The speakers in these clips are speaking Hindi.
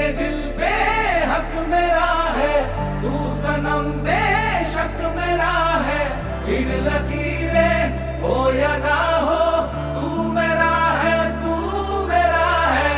दिल बेहक मेरा है, तू सनम बेशक मेरा है। फिर लकीरें हो या ना हो, तू मेरा है, तू मेरा है।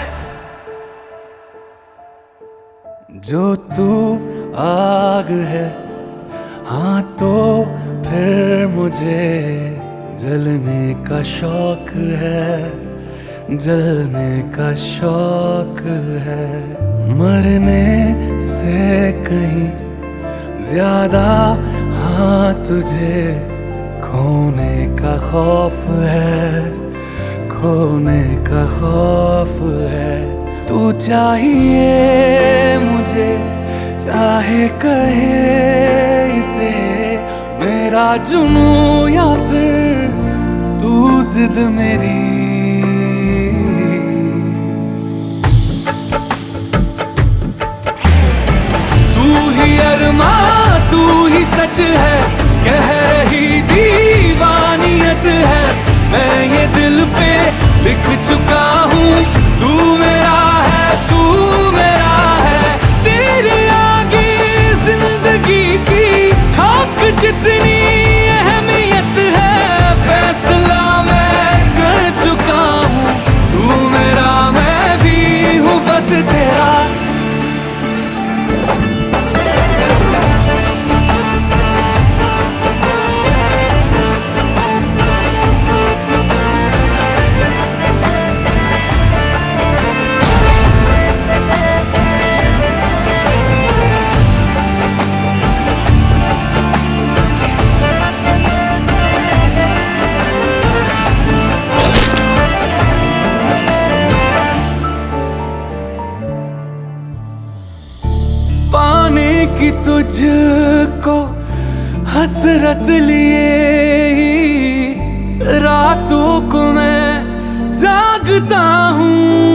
जो तू आग है, हाँ तो फिर मुझे जलने का शौक है, जलने का शौक है। मरने से कहीं ज्यादा हाँ तुझे खोने का खौफ है, खोने का खौफ है। तू चाहिए मुझे, चाहे कहे इसे मेरा जुनू या फिर तू जिद मेरी। तू ही अरमा, तू ही सच है, कह रही दीवानियत है। मैं ये दिल पे लिख चुका हूँ, तू मेरा है, तू मेरा है। तेरे आगे जिंदगी की खाक जितनी अहमियत है। फैसला मैं कर चुका हूँ, तू मेरा मैं भी हूँ बस तेरा। पाने की तुझको हसरत लिए ही रातों को मैं जागता हूँ।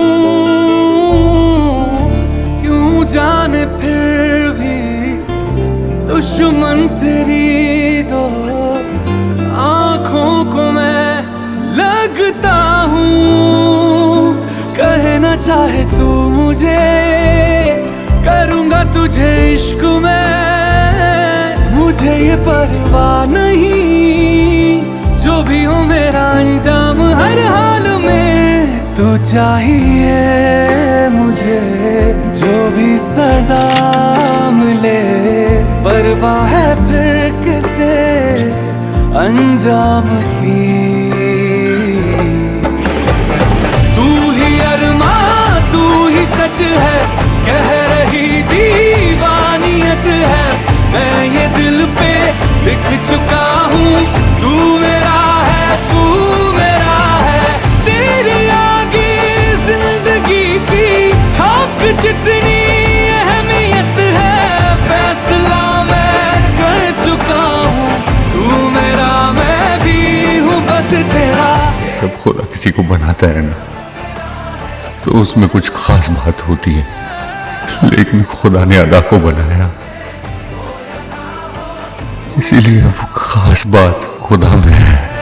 क्यों जाने फिर भी दुश्मन तेरी दो आँखों को मैं लगता हूँ। कहना चाहे तू मुझे, करूंगा तुझे इश्क में। मुझे ये परवाह नहीं, जो भी हो मेरा अंजाम हर हाल में। तू चाहिए मुझे, जो भी सजा मिले, परवाह है फिर किसे अंजाम की। तू ही अरमा, तू ही सच है, कह रही दीवानियत है। मैं ये दिल पे लिख चुका हूँ, तू मेरा है, तू मेरा है। तेरे आगे जिंदगी की खाक जितनी अहमियत है। फैसला मैं कर चुका हूँ, तू मेरा मैं भी हूँ बस तेरा। जब खुदा किसी को बनाता है ना, तो उसमें कुछ खास बात होती है, लेकिन खुदा ने अदा को बनाया, इसीलिए वो खास बात खुदा में है।